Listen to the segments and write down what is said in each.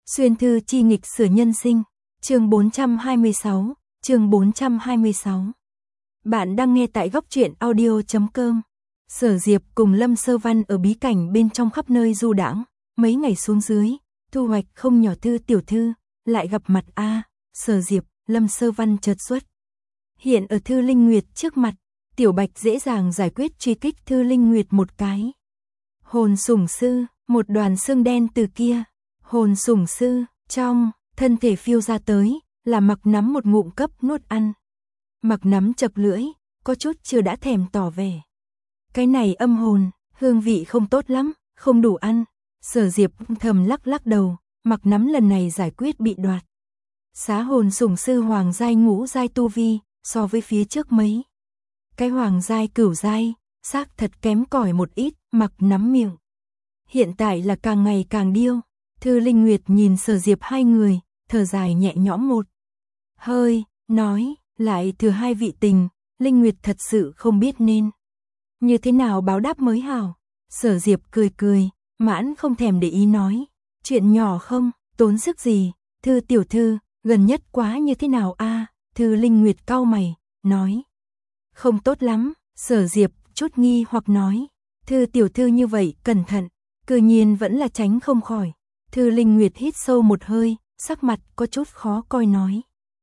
Xuyên thư chi nghịch sửa nhân sinh, chương 426, chương 426. Bạn đang nghe tại góc truyện audio.com. Sở Diệp cùng Lâm Sơ Văn ở bí cảnh bên trong khắp nơi du đãng, mấy ngày xuống dưới, thu hoạch không nhỏ. Thư tiểu thư, lại gặp mặt a. Sở Diệp, Lâm Sơ Văn chợt xuất hiện ở Thư Linh Nguyệt trước mặt, Tiểu Bạch dễ dàng giải quyết truy kích Thư Linh Nguyệt một cái. Hồn sủng sư, một đoàn xương đen từ kia. Hồn sủng sư, trong thân thể phiêu ra tới, là Mặc Nắm một ngụm cấp nuốt ăn. Mặc Nắm chập lưỡi, có chút chưa đã thèm tỏ vẻ. Cái này âm hồn, hương vị không tốt lắm, không đủ ăn. Sở Diệp thầm lắc lắc đầu, Mặc Nắm lần này giải quyết bị đoạt. Xá hồn sủng sư hoàng giai ngũ giai tu vi, so với phía trước mấy. Cái hoàng giai cửu giai, xác thật kém cỏi một ít. Mặc Nắm miệng hiện tại là càng ngày càng điêu. Thư Linh Nguyệt nhìn Sở Diệp hai người, thở dài nhẹ nhõm một hơi, nói, lại thừa hai vị tình, Linh Nguyệt thật sự không biết nên như thế nào báo đáp mới hảo. Sở Diệp cười cười, mãn không thèm để ý nói, chuyện nhỏ không, tốn sức gì. Thư tiểu thư, gần nhất quá như thế nào a? Thư Linh Nguyệt cau mày, nói, không tốt lắm. Sở Diệp chút nghi hoặc nói, Thư tiểu thư như vậy cẩn thận, cư nhiên vẫn là tránh không khỏi. Thư Linh Nguyệt hít sâu một hơi, sắc mặt có chút khó coi nói,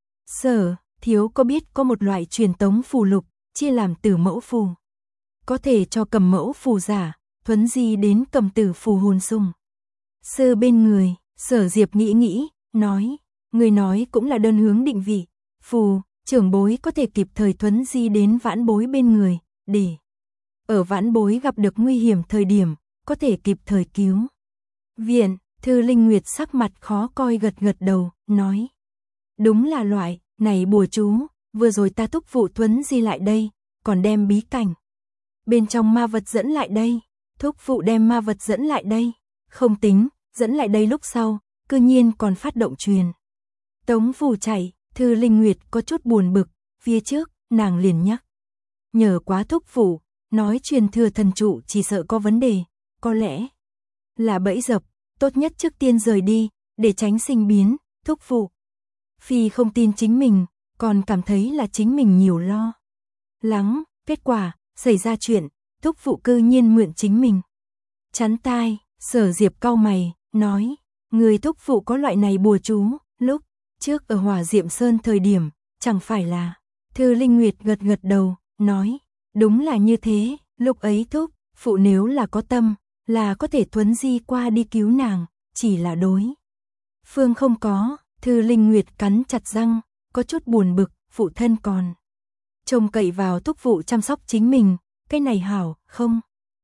Sở thiếu có biết có một loại truyền tống phù lục, chia làm tử mẫu phù, có thể cho cầm mẫu phù giả thuấn di đến cầm tử phù hồn sùng sư bên người. Sở Diệp nghĩ nghĩ, nói, người nói cũng là đơn hướng định vị phù, trưởng bối có thể kịp thời thuấn di đến vãn bối bên người, để ở vãn bối gặp được nguy hiểm thời điểm có thể kịp thời cứu viện. Thư Linh Nguyệt sắc mặt khó coi gật gật đầu, nói, đúng là loại này bùa chú, vừa rồi ta thúc vụ thuấn di lại đây, còn đem bí cảnh bên trong ma vật dẫn lại đây. Thúc vụ đem ma vật dẫn lại đây, không tính, dẫn lại đây lúc sau, cư nhiên còn phát động truyền tống phù chạy. Thư Linh Nguyệt có chút buồn bực, phía trước nàng liền nhắc nhờ quá thúc vụ, nói truyền thừa thần trụ chỉ sợ có vấn đề, có lẽ là bẫy dập, tốt nhất trước tiên rời đi, để tránh sinh biến. Thúc vụ phi không tin chính mình, còn cảm thấy là chính mình nhiều lo lắng, kết quả xảy ra chuyện, thúc vụ cư nhiên mượn chính mình chắn tai. Sở Diệp cau mày, nói, người thúc vụ có loại này bùa chú, lúc trước ở Hỏa Diệm Sơn thời điểm, chẳng phải là. Thư Linh Nguyệt gật gật đầu, nói, đúng là như thế, lúc ấy thúc phụ nếu là có tâm, là có thể thuấn di qua đi cứu nàng, chỉ là đối phương không có. Thư Linh Nguyệt cắn chặt răng, có chút buồn bực, phụ thân còn trông cậy vào thúc vụ chăm sóc chính mình, cái này hảo không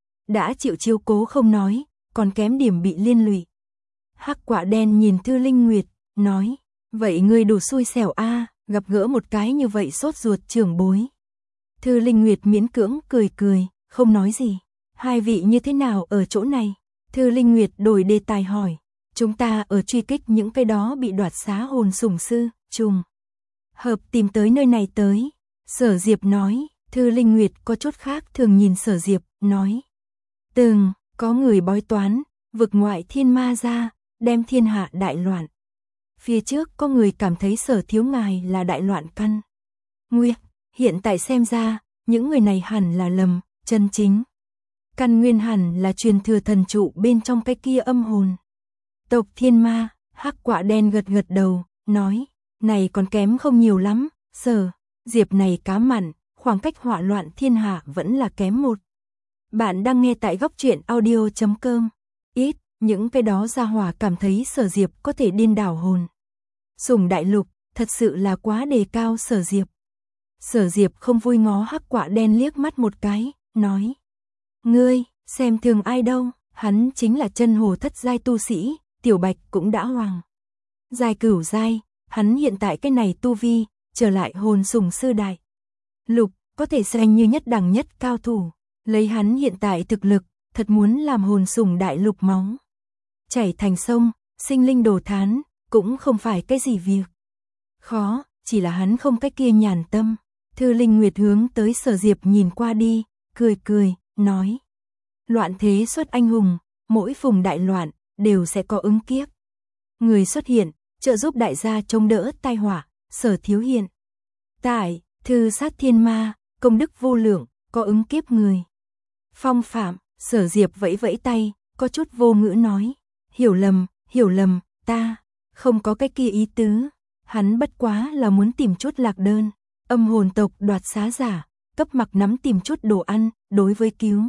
đã chịu chiếu cố không nói, còn kém điểm bị liên lụy. Hắc Quả Đen nhìn Thư Linh Nguyệt, nói, vậy ngươi đủ xui xẻo a, gặp gỡ một cái như vậy sốt ruột trưởng bối. Thư Linh Nguyệt miễn cưỡng cười cười, không nói gì. Hai vị như thế nào ở chỗ này? Thư Linh Nguyệt đổi đề tài hỏi, chúng ta ở truy kích những cái đó bị đoạt xá hồn sủng sư, trùng hợp tìm tới nơi này tới. Sở Diệp nói. Thư Linh Nguyệt có chút khác thường nhìn Sở Diệp, nói, từng có người bói toán, vực ngoại thiên ma ra, đem thiên hạ đại loạn. Phía trước có người cảm thấy Sở thiếu ngài là đại loạn căn nguyên, hiện tại xem ra, những người này hẳn là lầm, chân chính căn nguyên hẳn là truyền thừa thần trụ bên trong cái kia âm hồn tộc thiên ma. Hắc Quả Đen gật gật đầu, nói, này còn kém không nhiều lắm. Sở Diệp này cá mặn, khoảng cách hỏa loạn thiên hạ vẫn là kém một. Bạn đang nghe tại góc truyện audio.com. Ít, những cái đó gia hỏa cảm thấy Sở Diệp có thể điên đảo hồn sủng đại lục, thật sự là quá đề cao Sở Diệp. Sở Diệp không vui ngó Hắc Quả Đen liếc mắt một cái, nói, ngươi xem thường ai đâu, hắn chính là chân hồ thất giai tu sĩ, Tiểu Bạch cũng đã hoàng giai cửu giai, hắn hiện tại cái này tu vi, trở lại hồn sủng sư đại lục, có thể xem như nhất đẳng nhất cao thủ. Lấy hắn hiện tại thực lực, thật muốn làm hồn sủng đại lục máu chảy thành sông, sinh linh đồ thán, cũng không phải cái gì việc khó, chỉ là hắn không cái kia nhàn tâm. Thư Linh Nguyệt hướng tới Sở Diệp nhìn qua đi, cười cười, nói, loạn thế xuất anh hùng, mỗi phùng đại loạn đều sẽ có ứng kiếp. Người xuất hiện, trợ giúp đại gia chống đỡ tai họa, Sở Thiếu hiện. Tại, thư sát thiên ma, công đức vô lượng, có ứng kiếp người. Phong phạm, Sở Diệp vẫy vẫy tay, có chút vô ngữ nói. Hiểu lầm, ta, không có cái kia ý tứ. Hắn bất quá là muốn tìm chút lạc đơn. Âm hồn tộc đoạt xá giả, cấp mặc nắm tìm chút đồ ăn, đối với cứu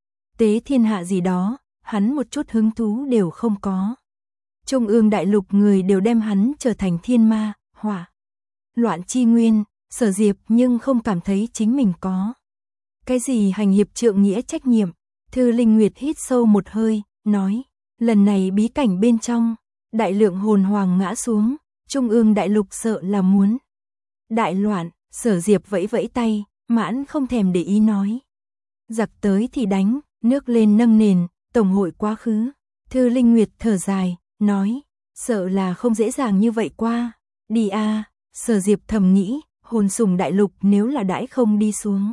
tế thiên hạ gì đó, hắn một chút hứng thú đều không có. Trung ương đại lục người đều đem hắn trở thành thiên ma, hỏa loạn chi nguyên, Sở Diệp nhưng không cảm thấy chính mình có cái gì hành hiệp trượng nghĩa trách nhiệm. Thư Linh Nguyệt hít sâu một hơi, nói, lần này bí cảnh bên trong, đại lượng hồn hoàng ngã xuống, Trung ương đại lục sợ là muốn đại loạn. Sở Diệp vẫy vẫy tay, mãn không thèm để ý nói. Giặc tới thì đánh, nước lên nâng nền, tổng hội quá khứ. Thư Linh Nguyệt thở dài, nói, sợ là không dễ dàng như vậy qua. Đi a. Sở Diệp thầm nghĩ, hồn sùng đại lục nếu là đãi không đi xuống.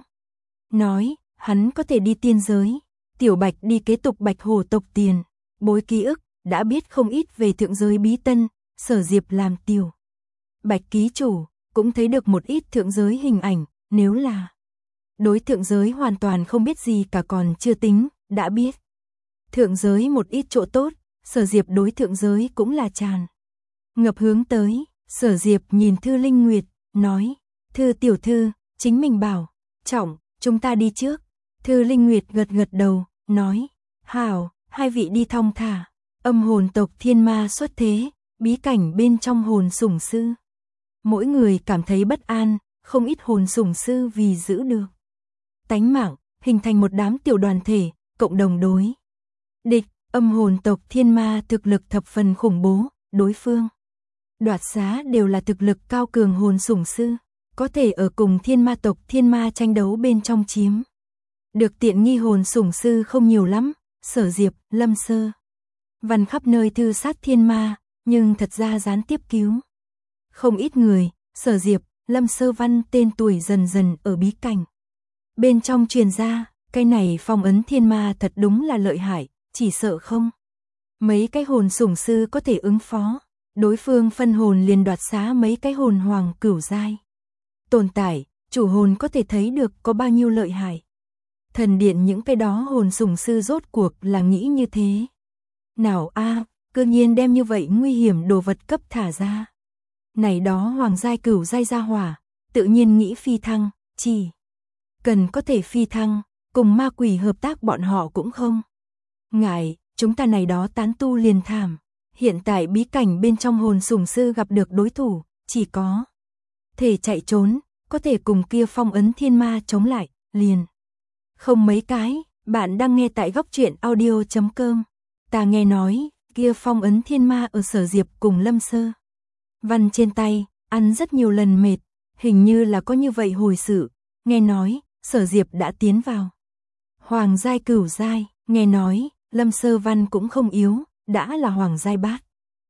Nói, hắn có thể đi tiên giới. Tiểu Bạch đi kế tục Bạch Hổ tộc tiền. Bối ký ức, đã biết không ít về thượng giới bí tân. Sở Diệp làm Tiểu Bạch ký chủ, cũng thấy được một ít thượng giới hình ảnh. Nếu là đối thượng giới hoàn toàn không biết gì cả còn chưa tính, đã biết thượng giới một ít chỗ tốt, Sở Diệp đối thượng giới cũng là tràn ngập hướng tới. Sở Diệp nhìn Thư Linh Nguyệt, nói, Thư tiểu thư, chính mình bảo trọng, chúng ta đi trước. Thư Linh Nguyệt gật gật đầu, nói, hảo, hai vị đi thong thả. Âm hồn tộc thiên ma xuất thế, bí cảnh bên trong hồn sủng sư. Mỗi người cảm thấy bất an, không ít hồn sủng sư vì giữ được tánh mạng, hình thành một đám tiểu đoàn thể, cộng đồng đối địch. Âm hồn tộc thiên ma thực lực thập phần khủng bố, đối phương đoạt xá đều là thực lực cao cường hồn sủng sư, có thể ở cùng thiên ma tộc thiên ma tranh đấu bên trong chiếm được tiện nghi hồn sủng sư không nhiều lắm. Sở Diệp, Lâm Sơ Văn khắp nơi thư sát thiên ma, nhưng thật ra gián tiếp cứu không ít người. Sở Diệp, Lâm Sơ Văn tên tuổi dần dần ở bí cảnh bên trong truyền ra, cái này phong ấn thiên ma thật đúng là lợi hại, chỉ sợ không mấy cái hồn sủng sư có thể ứng phó. Đối phương phân hồn liền đoạt xá mấy cái hồn hoàng cửu giai tồn tại, chủ hồn có thể thấy được có bao nhiêu lợi hại. Thần điện những cái đó hồn sủng sư rốt cuộc là nghĩ như thế nào a, cơ nhiên đem như vậy nguy hiểm đồ vật cấp thả ra. Này đó hoàng giai cửu giai gia hỏa, tự nhiên nghĩ phi thăng, chỉ cần có thể phi thăng, cùng ma quỷ hợp tác bọn họ cũng không ngại. Chúng ta này đó tán tu liền thảm. Hiện tại bí cảnh bên trong hồn sủng sư gặp được đối thủ, chỉ có thể chạy trốn, có thể cùng kia phong ấn thiên ma chống lại, liền không mấy cái. Bạn đang nghe tại góc truyện audio.com. Ta nghe nói, kia phong ấn thiên ma ở Sở Diệp cùng Lâm Sơ Văn trên tay, ăn rất nhiều lần mệt, hình như là có như vậy hồi sự. Nghe nói, Sở Diệp đã tiến vào hoàng giai cửu giai, nghe nói, Lâm Sơ Văn cũng không yếu, đã là hoàng giai bát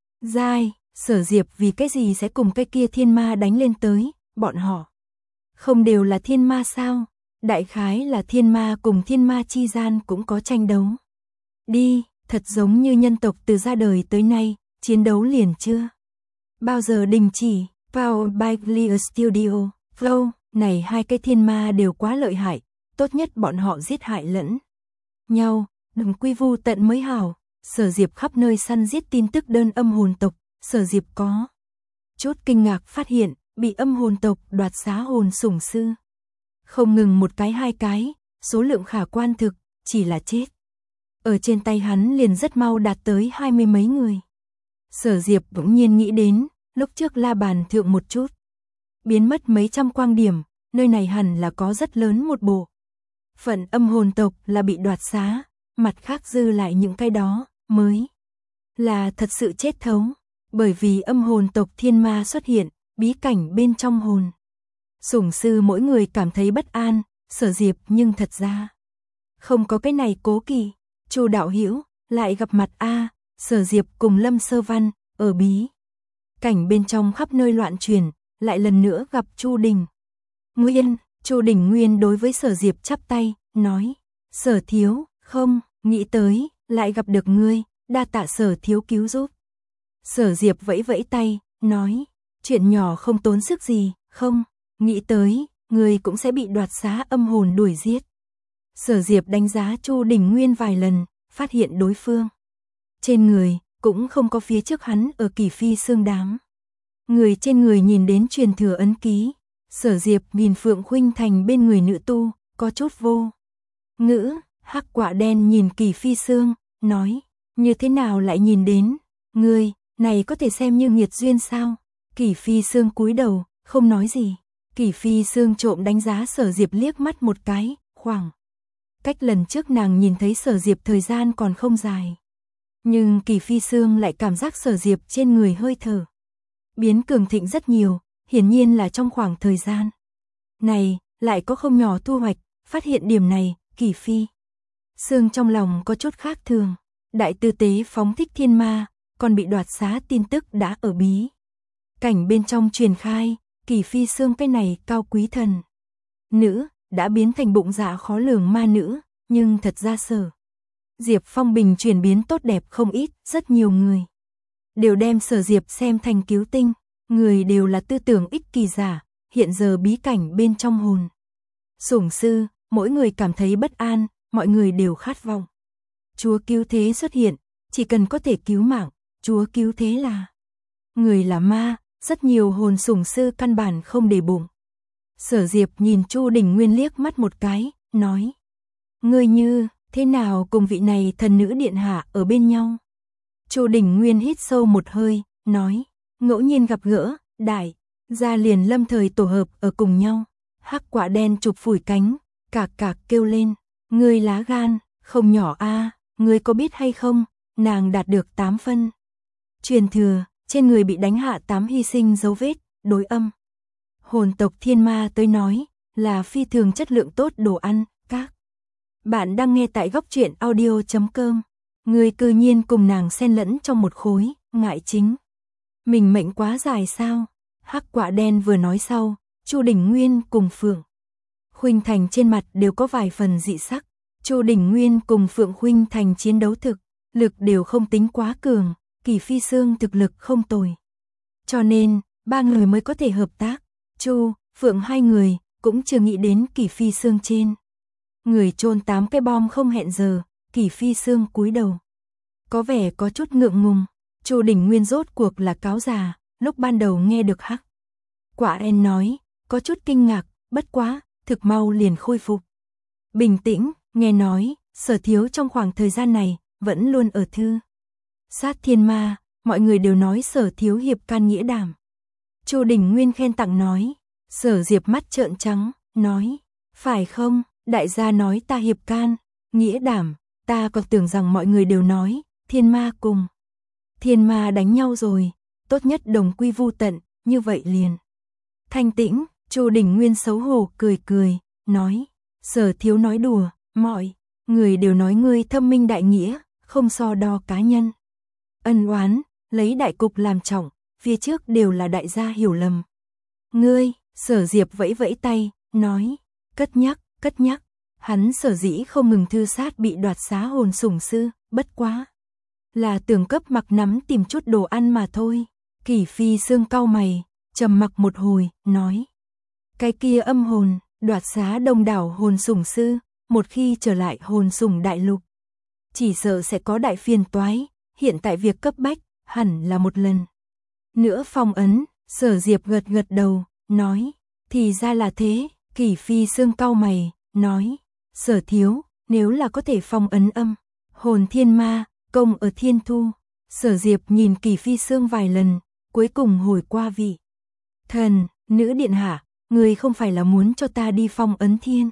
giai. Sở Diệp vì cái gì sẽ cùng cái kia thiên ma đánh lên tới, bọn họ không đều là thiên ma sao? Đại khái là thiên ma cùng thiên ma chi gian cũng có tranh đấu. Đi, thật giống như nhân tộc từ ra đời tới nay, chiến đấu liền chưa bao giờ đình chỉ. Powered by Clear Studio, Flow, này hai cái thiên ma đều quá lợi hại, tốt nhất bọn họ giết hại lẫn nhau, đừng quy vu tận mới hảo. Sở Diệp khắp nơi săn giết tin tức đơn âm hồn tộc. Sở Diệp có chút kinh ngạc phát hiện, bị âm hồn tộc đoạt xá hồn sủng sư không ngừng một cái hai cái, số lượng khả quan thực, chỉ là chết ở trên tay hắn liền rất mau đạt tới 20 mấy người. Sở Diệp bỗng nhiên nghĩ đến, lúc trước la bàn thượng một chút biến mất mấy trăm quang điểm, nơi này hẳn là có rất lớn một bộ phận âm hồn tộc là bị đoạt xá, mặt khác dư lại những cái đó mới là thật sự chết thấu. Bởi vì âm hồn tộc thiên ma xuất hiện, bí cảnh bên trong hồn sủng sư mỗi người cảm thấy bất an. Sở Diệp nhưng thật ra không có cái này cố kỵ. Chu đạo hữu lại gặp mặt a. Sở Diệp cùng Lâm Sơ Văn ở bí cảnh bên trong khắp nơi loạn truyền, lại lần nữa gặp Chu Đình Nguyên. Chu Đình Nguyên đối với Sở Diệp chắp tay, nói: Sở thiếu, không nghĩ tới lại gặp được ngươi, đa tạ Sở thiếu cứu giúp. Sở Diệp vẫy vẫy tay, nói, chuyện nhỏ không tốn sức gì, không, nghĩ tới, người cũng sẽ bị đoạt xá âm hồn đuổi giết. Sở Diệp đánh giá Chu Đình Nguyên vài lần, phát hiện đối phương trên người cũng không có phía trước hắn ở Kỷ Phi Xương đám. Người trên người nhìn đến truyền thừa ấn ký. Sở Diệp nhìn Phượng Khuynh Thành bên người nữ tu, có chút vô ngữ. Hắc Quả Đen nhìn Kỷ Phi Xương, nói, như thế nào lại nhìn đến, ngươi, này có thể xem như nghiệt duyên sao? Kỷ Phi Xương cúi đầu, không nói gì. Kỷ Phi Xương trộm đánh giá Sở Diệp liếc mắt một cái, khoảng cách lần trước nàng nhìn thấy Sở Diệp thời gian còn không dài. Nhưng Kỷ Phi Xương lại cảm giác Sở Diệp trên người hơi thở biến cường thịnh rất nhiều, hiển nhiên là trong khoảng thời gian này, lại có không nhỏ thu hoạch. Phát hiện điểm này, Kỷ Phi Xương trong lòng có chút khác thường. Đại tư tế phóng thích thiên ma, còn bị đoạt xá tin tức đã ở bí cảnh bên trong truyền khai. Kỷ Phi Xương cái này cao quý thần nữ, đã biến thành bụng dạ khó lường ma nữ, nhưng thật ra Sở Diệp phong bình chuyển biến tốt đẹp không ít, rất nhiều người đều đem Sở Diệp xem thành cứu tinh, người đều là tư tưởng ích kỳ giả. Hiện giờ bí cảnh bên trong hồn sủng sư, mỗi người cảm thấy bất an, mọi người đều khát vọng Chúa cứu thế xuất hiện, chỉ cần có thể cứu mạng, Chúa cứu thế là người là ma, rất nhiều hồn sủng sư căn bản không để bụng. Sở Diệp nhìn Chu Đình Nguyên liếc mắt một cái, nói, ngươi như thế nào cùng vị này thần nữ điện hạ ở bên nhau? Chu Đình Nguyên hít sâu một hơi, nói, ngẫu nhiên gặp gỡ, đại gia liền lâm thời tổ hợp ở cùng nhau. Hắc Quả Đen chụp phủi cánh, cạc cạc kêu lên, ngươi lá gan không nhỏ a, ngươi có biết hay không, nàng đạt được 8 phân truyền thừa, trên người bị đánh hạ 8 hy sinh dấu vết, đối âm hồn tộc thiên ma tới nói, là phi thường chất lượng tốt đồ ăn. Các bạn đang nghe tại góc truyện audio.com. Ngươi cư nhiên cùng nàng xen lẫn trong một khối, ngại chính mình mệnh quá dài sao? Hắc Quả Đen vừa nói sau, Chu Đình Nguyên cùng Phượng Khuynh Thành trên mặt đều có vài phần dị sắc. Chu Đình Nguyên cùng Phượng Khuynh Thành chiến đấu thực lực đều không tính quá cường, Kỷ Phi Xương thực lực không tồi, cho nên ba người mới có thể hợp tác. Chu, Phượng hai người cũng chưa nghĩ đến Kỷ Phi Xương trên người chôn 8 cái bom không hẹn giờ. Kỷ Phi Xương cúi đầu, có vẻ có chút ngượng ngùng. Chu Đình Nguyên rốt cuộc là cáo già, lúc ban đầu nghe được Hắc Quả Đen nói, có chút kinh ngạc, bất quá, thực mau liền khôi phục bình tĩnh. Nghe nói, Sở thiếu trong khoảng thời gian này vẫn luôn ở thư sát thiên ma, mọi người đều nói Sở thiếu hiệp can nghĩa đảm. Chu Đình Nguyên khen tặng nói. Sở Diệp mắt trợn trắng, nói, phải không, đại gia nói ta hiệp can nghĩa đảm, ta còn tưởng rằng mọi người đều nói thiên ma cùng thiên ma đánh nhau rồi, tốt nhất đồng quy vu tận, như vậy liền thanh tĩnh. Chu Đình Nguyên xấu hổ cười cười, nói, Sở thiếu nói đùa, mọi người đều nói ngươi thâm minh đại nghĩa, không so đo cá nhân ân oán, lấy đại cục làm trọng, phía trước đều là đại gia hiểu lầm. Ngươi, Sở Diệp vẫy vẫy tay, nói, cất nhắc, hắn sở dĩ không ngừng thư sát bị đoạt xá hồn sủng sư, bất quá là tưởng cấp mặc nắm tìm chút đồ ăn mà thôi. Kỷ Phi Xương cau mày, trầm mặc một hồi, nói, cái kia âm hồn đoạt xá đông đảo hồn sủng sư, một khi trở lại hồn sủng đại lục, chỉ sợ sẽ có đại phiền toái. Hiện tại việc cấp bách hẳn là một lần nữa phong ấn. Sở Diệp gật gật đầu, nói, thì ra là thế. Kỷ Phi Xương cau mày, nói, Sở thiếu, nếu là có thể phong ấn âm hồn thiên ma, công ở thiên thu. Sở Diệp nhìn Kỷ Phi Xương vài lần, cuối cùng hồi qua vị thần nữ điện hạ, người không phải là muốn cho ta đi phong ấn thiên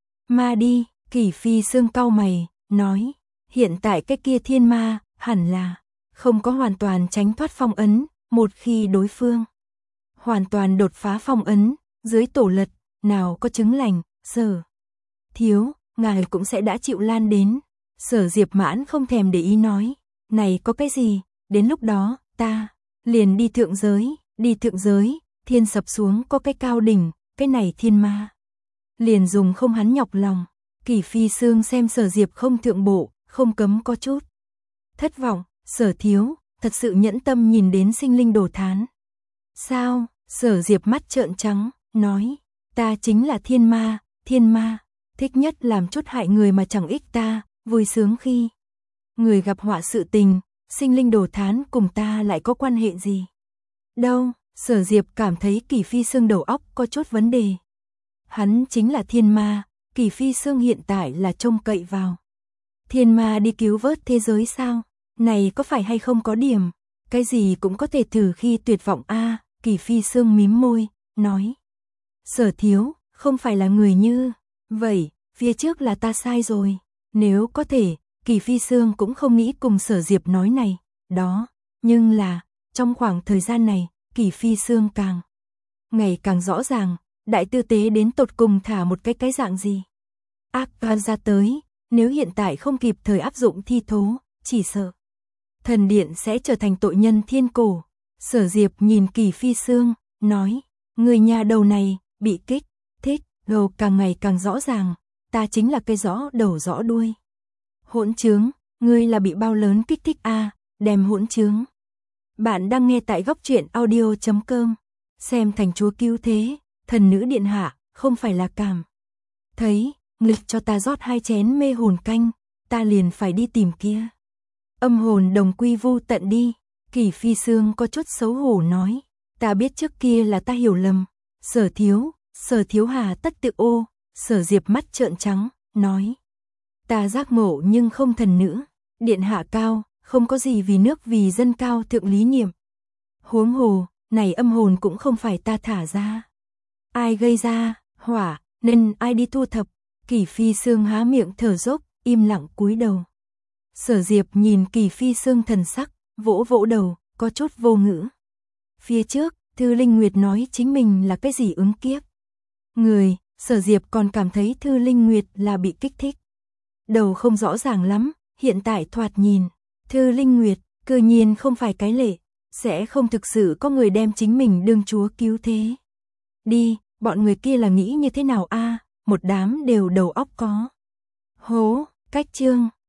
ma đi. Kỷ Phi Xương cau mày, nói, hiện tại cái kia thiên ma hẳn là không có hoàn toàn tránh thoát phong ấn, một khi đối phương hoàn toàn đột phá phong ấn, dưới tổ lật, nào có chứng lành, Sở thiếu, ngài cũng sẽ đã chịu lan đến. Sở Diệp mãn không thèm để ý nói, này có cái gì, đến lúc đó, ta liền đi thượng giới, thiên sập xuống có cái cao đỉnh, cái này thiên ma liền dùng không hắn nhọc lòng. Kỷ Phi Xương xem Sở Diệp không thượng bộ, không cấm có chút thất vọng. Sở thiếu, thật sự nhẫn tâm nhìn đến sinh linh đổ thán. Sao? Sở Diệp mắt trợn trắng, nói, ta chính là thiên ma, thích nhất làm chút hại người mà chẳng ích ta, vui sướng khi người gặp họa sự tình, sinh linh đổ thán cùng ta lại có quan hệ gì? Đâu, Sở Diệp cảm thấy Kỷ Phi Sương đầu óc có chút vấn đề. Hắn chính là thiên ma, Kỷ Phi Sương hiện tại là trông cậy vào thiên ma đi cứu vớt thế giới sao? Này có phải hay không có điểm? Cái gì cũng có thể thử khi tuyệt vọng a. Kỷ Phi Sương mím môi, nói. Sở thiếu, không phải là người như vậy, phía trước là ta sai rồi. Nếu có thể, Kỷ Phi Sương cũng không nghĩ cùng Sở Diệp nói này, đó. Nhưng là, trong khoảng thời gian này, Kỷ Phi Sương ngày càng rõ ràng, đại tư tế đến tột cùng thả một cái dạng gì. Ác toan ra tới, nếu hiện tại không kịp thời áp dụng thi thố, chỉ sợ thần điện sẽ trở thành tội nhân thiên cổ. Sở Diệp nhìn Kỷ Phi Sương, nói, người nhà đầu này, bị kích thích, đầu càng ngày càng rõ ràng, ta chính là cây rõ đầu rõ đuôi. Hỗn trướng, ngươi là bị bao lớn kích thích a, đem hỗn trướng. Bạn đang nghe tại góc truyện audio.com, xem thành chúa cứu thế, thần nữ điện hạ, không phải là cảm thấy, nghịch cho ta rót 2 chén mê hồn canh, ta liền phải đi tìm kia. Âm hồn đồng quy vu tận đi. Kỷ Phi Sương có chút xấu hổ nói, ta biết trước kia là ta hiểu lầm. Sở thiếu hà tất tự ô. Sở Diệp mắt trợn trắng, nói, ta giác ngộ nhưng không thần nữ, điện hạ cao, không có gì vì nước vì dân cao thượng lý niệm. Huống hồ, này âm hồn cũng không phải ta thả ra. Ai gây ra, hỏa, nên ai đi thu thập. Kỷ Phi Sương há miệng thở dốc, im lặng cúi đầu. Sở Diệp nhìn Kỷ Phi Sương thần sắc, vỗ vỗ đầu, có chút vô ngữ. Phía trước, Thư Linh Nguyệt nói chính mình là cái gì ứng kiếp. Người, Sở Diệp còn cảm thấy Thư Linh Nguyệt là bị kích thích. Đầu không rõ ràng lắm, hiện tại thoạt nhìn, Thư Linh Nguyệt, cư nhiên không phải cái lệ, sẽ không thực sự có người đem chính mình đương chúa cứu thế. Đi, bọn người kia là nghĩ như thế nào a? Một đám đều đầu óc có hố, cách chương.